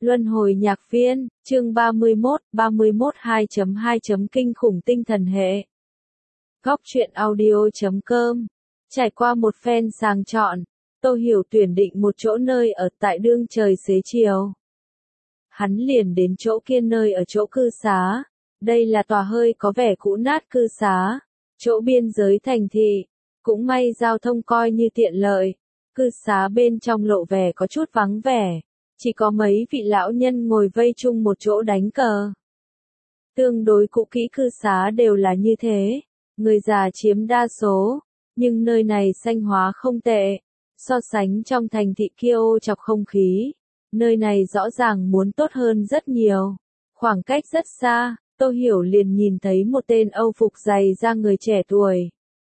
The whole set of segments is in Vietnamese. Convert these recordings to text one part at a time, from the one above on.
Luân hồi nhạc viên, chương 31 2.2. Kinh khủng tinh thần hệ. Góc truyện audio.com. Trải qua một phen sàng chọn, Tô Hiểu tuyển định một chỗ nơi ở tại đương trời xế chiều. Hắn liền đến chỗ kia nơi ở chỗ cư xá. Đây là tòa hơi có vẻ cũ nát cư xá, chỗ biên giới thành thị. Cũng may giao thông coi như tiện lợi. Cư xá bên trong lộ vẻ có chút vắng vẻ. Chỉ có mấy vị lão nhân ngồi vây chung một chỗ đánh cờ. Tương đối cũ kỹ cư xá đều là như thế. Người già chiếm đa số. Nhưng nơi này xanh hóa không tệ. So sánh trong thành thị kia ô chọc không khí. Nơi này rõ ràng muốn tốt hơn rất nhiều. Khoảng cách rất xa, Tô Hiểu liền nhìn thấy một tên Âu phục dày da người trẻ tuổi.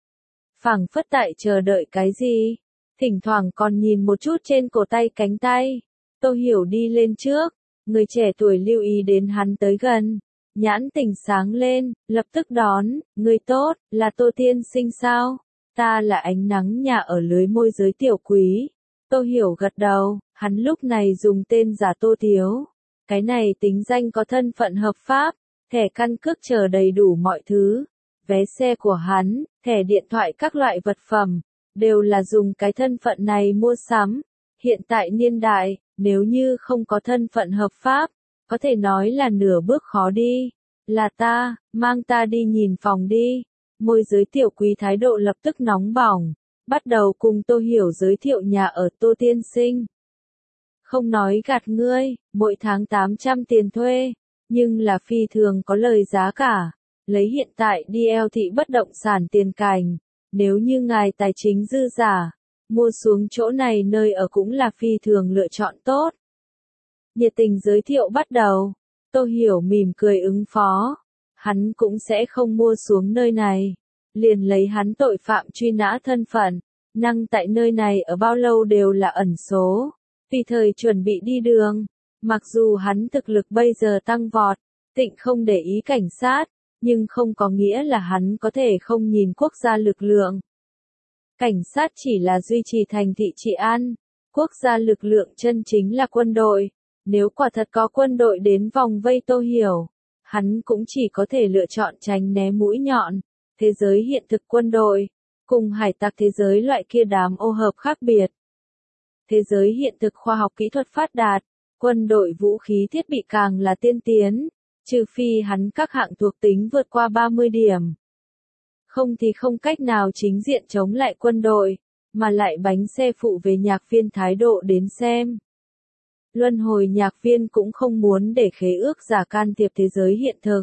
Phảng phất tại chờ đợi cái gì. Thỉnh thoảng còn nhìn một chút trên cổ tay cánh tay. Tô Hiểu đi lên trước, người trẻ tuổi lưu ý đến hắn tới gần, nhãn tỉnh sáng lên, lập tức đón, người tốt, là Tô tiên sinh sao? Ta là ánh nắng nhà ở lưới môi giới tiểu quý. Tô Hiểu gật đầu, hắn lúc này dùng tên giả Tô Thiếu. Cái này tính danh có thân phận hợp pháp, thẻ căn cước chờ đầy đủ mọi thứ, vé xe của hắn, thẻ điện thoại các loại vật phẩm, đều là dùng cái thân phận này mua sắm. Hiện tại niên đại, nếu như không có thân phận hợp pháp, có thể nói là nửa bước khó đi. Là ta, mang ta đi nhìn phòng đi. Môi giới tiểu quý thái độ lập tức nóng bỏng, bắt đầu cùng Tô Hiểu giới thiệu nhà ở Tô tiên sinh. Không nói gạt ngươi, mỗi tháng 800 tiền thuê, nhưng là phi thường có lời giá cả. Lấy hiện tại DL thị bất động sản tiền cành, nếu như ngài tài chính dư giả, mua xuống chỗ này nơi ở cũng là phi thường lựa chọn tốt. Nhiệt tình giới thiệu bắt đầu, Tô Hiểu mỉm cười ứng phó. Hắn cũng sẽ không mua xuống nơi này. Liền lấy hắn tội phạm truy nã thân phận, năng tại nơi này ở bao lâu đều là ẩn số. Tùy thời chuẩn bị đi đường. Mặc dù hắn thực lực bây giờ tăng vọt, tịnh không để ý cảnh sát, nhưng không có nghĩa là hắn có thể không nhìn quốc gia lực lượng. Cảnh sát chỉ là duy trì thành thị trị an, quốc gia lực lượng chân chính là quân đội. Nếu quả thật có quân đội đến vòng vây Tô Hiểu, hắn cũng chỉ có thể lựa chọn tránh né mũi nhọn. Thế giới hiện thực quân đội, cùng hải tặc thế giới loại kia đám ô hợp khác biệt. Thế giới hiện thực khoa học kỹ thuật phát đạt, quân đội vũ khí thiết bị càng là tiên tiến, trừ phi hắn các hạng thuộc tính vượt qua 30 điểm. Không thì không cách nào chính diện chống lại quân đội, mà lại bánh xe phụ về nhạc viên thái độ đến xem. Luân hồi nhạc viên cũng không muốn để khế ước giả can thiệp thế giới hiện thực.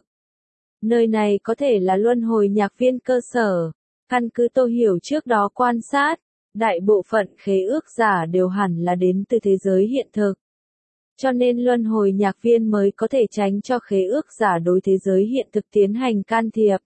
Nơi này có thể là luân hồi nhạc viên cơ sở. Căn cứ Tô Hiểu trước đó quan sát, đại bộ phận khế ước giả đều hẳn là đến từ thế giới hiện thực. Cho nên luân hồi nhạc viên mới có thể tránh cho khế ước giả đối thế giới hiện thực tiến hành can thiệp.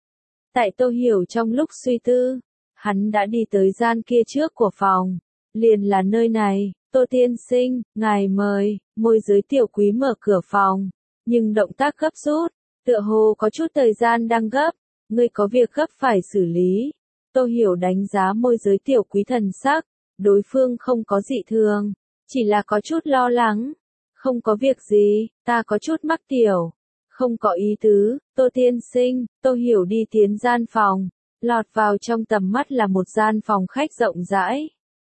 Tại Tô Hiểu trong lúc suy tư, hắn đã đi tới gian kia trước của phòng. Liền là nơi này, Tô tiên sinh, ngài mời. Môi giới tiểu quý mở cửa phòng, nhưng động tác gấp rút, tựa hồ có chút thời gian đang gấp. Ngươi có việc gấp phải xử lý. Tô Hiểu đánh giá môi giới tiểu quý thần sắc, đối phương không có dị thường, chỉ là có chút lo lắng. Không có việc gì, ta có chút mắc tiểu. Không có ý tứ, Tô tiên sinh. Tô Hiểu đi tiến gian phòng, lọt vào trong tầm mắt là một gian phòng khách rộng rãi.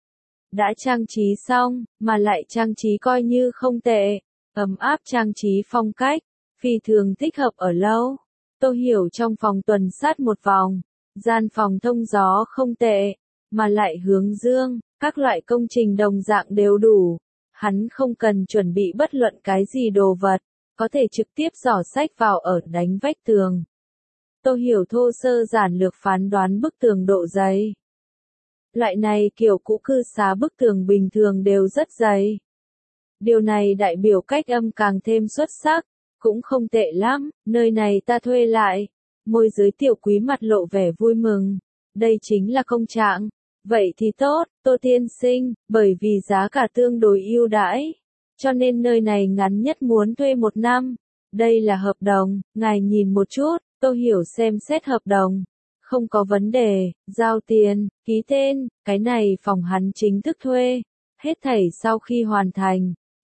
Đã trang trí xong, mà lại trang trí coi như không tệ, ấm áp trang trí phong cách, phi thường thích hợp ở lâu. Tô Hiểu trong phòng tuần sát một vòng, gian phòng thông gió không tệ, mà lại hướng dương, các loại công trình đồng dạng đều đủ. Hắn không cần chuẩn bị bất luận cái gì đồ vật, có thể trực tiếp giỏ sách vào ở đánh vách tường. Tô Hiểu thô sơ giản lược phán đoán bức tường độ dày. Loại này kiểu cũ cư xá bức tường bình thường đều rất dày. Điều này đại biểu cách âm càng thêm xuất sắc, cũng không tệ lắm, nơi này ta thuê lại. Môi giới tiểu quý mặt lộ vẻ vui mừng. Đây chính là công trạng. Vậy thì tốt, Tô tiên sinh, bởi vì giá cả tương đối ưu đãi. Cho nên nơi này ngắn nhất muốn thuê 1 năm. Đây là hợp đồng, ngài nhìn một chút. Tô Hiểu xem xét hợp đồng. Không có vấn đề, giao tiền, ký tên, cái này phòng hắn chính thức thuê. Hết thảy sau khi hoàn thành,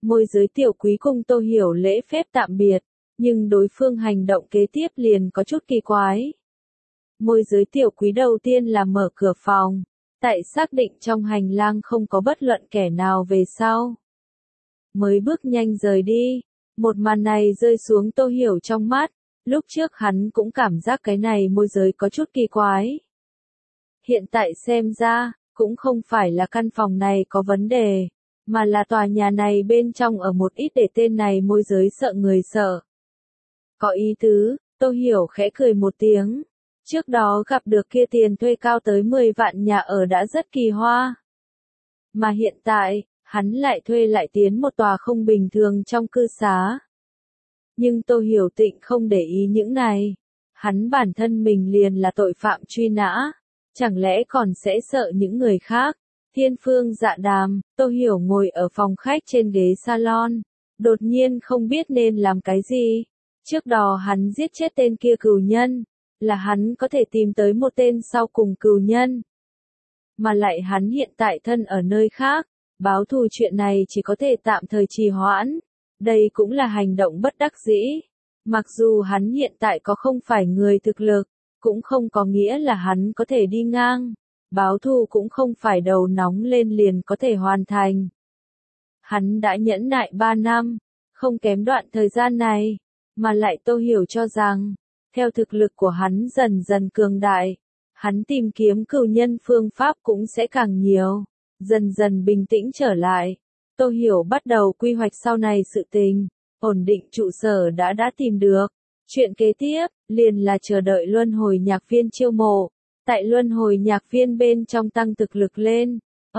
Môi giới tiểu quý cùng Tô Hiểu lễ phép tạm biệt, nhưng đối phương hành động kế tiếp liền có chút kỳ quái. Môi giới tiểu quý đầu tiên là mở cửa phòng, tại xác định trong hành lang không có bất luận kẻ nào về sau. Mới bước nhanh rời đi, một màn này rơi xuống Tô Hiểu trong mắt, lúc trước hắn cũng cảm giác cái này môi giới có chút kỳ quái. Hiện tại xem ra, cũng không phải là căn phòng này có vấn đề, mà là tòa nhà này bên trong ở một ít để tên này môi giới sợ người sợ. Có ý tứ, Tô Hiểu khẽ cười một tiếng. Trước đó gặp được kia tiền thuê cao tới 10 vạn nhà ở đã rất kỳ hoa. Mà hiện tại, hắn lại thuê lại tiến một tòa không bình thường trong cư xá. Nhưng Tô Hiểu Tịnh không để ý những này. Hắn bản thân mình liền là tội phạm truy nã. Chẳng lẽ còn sẽ sợ những người khác? Thiên phương dạ đàm, Tô Hiểu ngồi ở phòng khách trên ghế salon. Đột nhiên không biết nên làm cái gì. Trước đó hắn giết chết tên kia cừu nhân. Là hắn có thể tìm tới một tên sau cùng cừu nhân. Mà lại hắn hiện tại thân ở nơi khác. Báo thù chuyện này chỉ có thể tạm thời trì hoãn. Đây cũng là hành động bất đắc dĩ. Mặc dù hắn hiện tại có không phải người thực lực, cũng không có nghĩa là hắn có thể đi ngang. Báo thù cũng không phải đầu nóng lên liền có thể hoàn thành. Hắn đã nhẫn nại 3 năm, không kém đoạn thời gian này, mà lại Tô Hiểu cho rằng, theo thực lực của hắn dần dần cường đại, hắn tìm kiếm cừu nhân phương pháp cũng sẽ càng nhiều, dần dần bình tĩnh trở lại. Tô Hiểu bắt đầu quy hoạch sau này sự tình, ổn định trụ sở đã tìm được. Chuyện kế tiếp, liền là chờ đợi luân hồi nhạc viên chiêu mộ. Tại luân hồi nhạc viên bên trong tăng thực lực lên.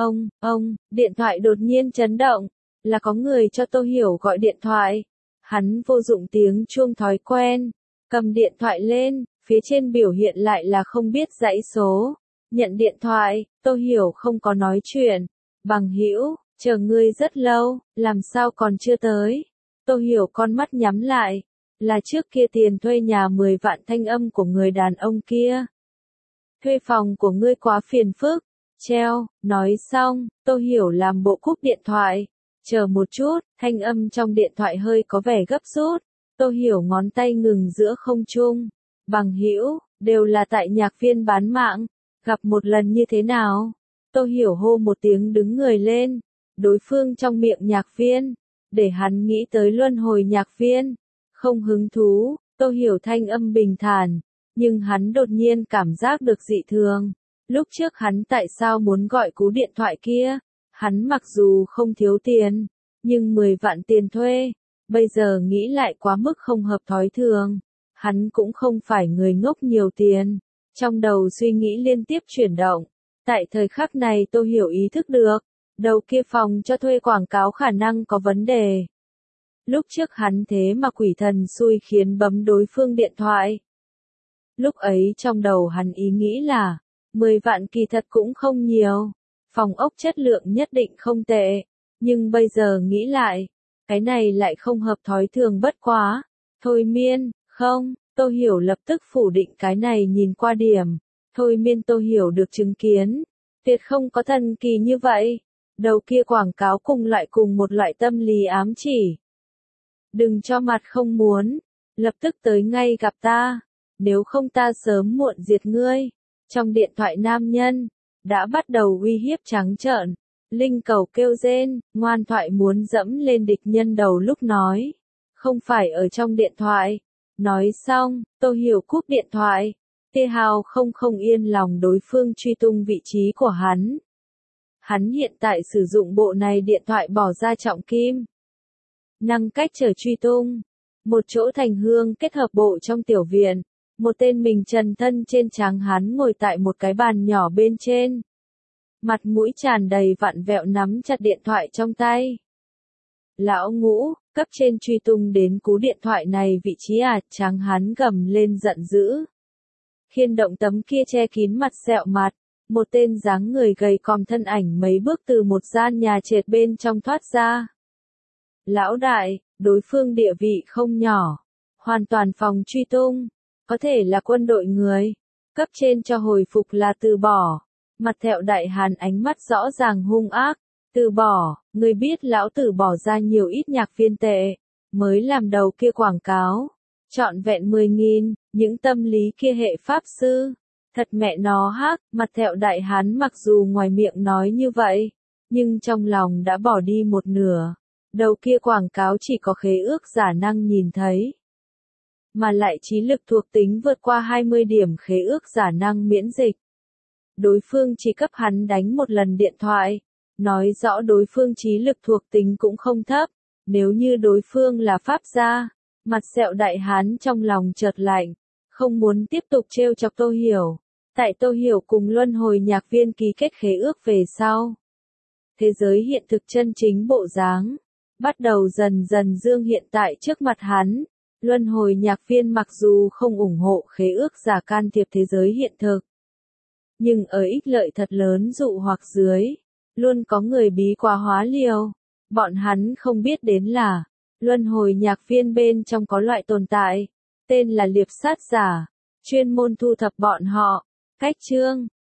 Điện thoại đột nhiên chấn động, là có người cho Tô Hiểu gọi điện thoại. Hắn vô dụng tiếng chuông thói quen, cầm điện thoại lên, phía trên biểu hiện lại là không biết dãy số. Nhận điện thoại, Tô Hiểu không có nói chuyện. Bằng hữu, chờ ngươi rất lâu, làm sao còn chưa tới? Tô Hiểu con mắt nhắm lại, là trước kia tiền thuê nhà 10 vạn thanh âm của người đàn ông kia. Thuê phòng của ngươi quá phiền phức. Treo, nói xong, Tô Hiểu làm bộ cúp điện thoại. Chờ một chút, thanh âm trong điện thoại hơi có vẻ gấp rút. Tô Hiểu ngón tay ngừng giữa không trung. Bằng hữu, đều là tại nhạc viên bán mạng. Gặp một lần như thế nào? Tô Hiểu hô một tiếng đứng người lên. Đối phương trong miệng nhạc viên. Để hắn nghĩ tới luân hồi nhạc viên. Không hứng thú, Tô Hiểu thanh âm bình thản. Nhưng hắn đột nhiên cảm giác được dị thường. Lúc trước hắn tại sao muốn gọi cú điện thoại kia? Hắn mặc dù không thiếu tiền, nhưng 10 vạn tiền thuê, bây giờ nghĩ lại quá mức không hợp thói thường. Hắn cũng không phải người ngốc nhiều tiền. Trong đầu suy nghĩ liên tiếp chuyển động. Tại thời khắc này Tô Hiểu ý thức được, đầu kia phòng cho thuê quảng cáo khả năng có vấn đề. Lúc trước hắn thế mà quỷ thần xui khiến bấm đối phương điện thoại. Lúc ấy trong đầu hắn ý nghĩ là, 10 vạn kỳ thật cũng không nhiều, phòng ốc chất lượng nhất định không tệ, nhưng bây giờ nghĩ lại, cái này lại không hợp thói thường bất quá. Thôi miên, không, Tô Hiểu lập tức phủ định cái này nhìn qua điểm. Thôi miên Tô Hiểu được chứng kiến, tuyệt không có thần kỳ như vậy. Đầu kia quảng cáo cùng một loại tâm lý ám chỉ. Đừng cho mặt không muốn, lập tức tới ngay gặp ta, nếu không ta sớm muộn diệt ngươi. Trong điện thoại nam nhân, đã bắt đầu uy hiếp trắng trợn, linh cầu kêu rên, ngoan thoại muốn dẫm lên địch nhân đầu lúc nói, không phải ở trong điện thoại. Nói xong, Tô Hiểu cúp điện thoại, Tê Hào không yên lòng đối phương truy tung vị trí của hắn. Hắn hiện tại sử dụng bộ này điện thoại bỏ ra trọng kim. Năng cách trở truy tung. Một chỗ thành hương kết hợp bộ trong tiểu viện. Một tên mình trần thân trên trán hắn ngồi tại một cái bàn nhỏ bên trên. Mặt mũi tràn đầy vặn vẹo nắm chặt điện thoại trong tay. Lão Ngũ, cấp trên truy tung đến cú điện thoại này vị trí à, tráng hắn gầm lên giận dữ. Khiên động tấm kia che kín mặt sẹo mặt. Một tên dáng người gầy còm thân ảnh mấy bước từ một gian nhà trệt bên trong thoát ra. Lão đại, đối phương địa vị không nhỏ. Hoàn toàn phòng truy tung. Có thể là quân đội người. Cấp trên cho hồi phục là từ bỏ. Mặt thẹo đại hàn ánh mắt rõ ràng hung ác. Từ bỏ, người biết lão tử bỏ ra nhiều ít nhạc viên tệ, mới làm đầu kia quảng cáo. Trọn vẹn 10.000, những tâm lý kia hệ pháp sư. Thật mẹ nó hắc, mặt thẹo đại hán mặc dù ngoài miệng nói như vậy, nhưng trong lòng đã bỏ đi một nửa. Đầu kia quảng cáo chỉ có khế ước giả năng nhìn thấy. Mà lại trí lực thuộc tính vượt qua 20 điểm khế ước giả năng miễn dịch. Đối phương chỉ cấp hắn đánh một lần điện thoại. Nói rõ đối phương trí lực thuộc tính cũng không thấp. Nếu như đối phương là pháp gia, mặt sẹo đại hán trong lòng chợt lạnh. Không muốn tiếp tục trêu chọc Tô Hiểu. Tại Tô Hiểu cùng luân hồi nhạc viên ký kết khế ước về sau. Thế giới hiện thực chân chính bộ dáng. Bắt đầu dần dần dương hiện tại trước mặt hắn. Luân hồi nhạc viên mặc dù không ủng hộ khế ước giả can thiệp thế giới hiện thực. Nhưng ở ích lợi thật lớn dụ hoặc dưới. Luôn có người bí quá hóa liều. Bọn hắn không biết đến là. Luân hồi nhạc viên bên trong có loại tồn tại. Tên là liệp sát giả. Chuyên môn thu thập bọn họ. Cách chương.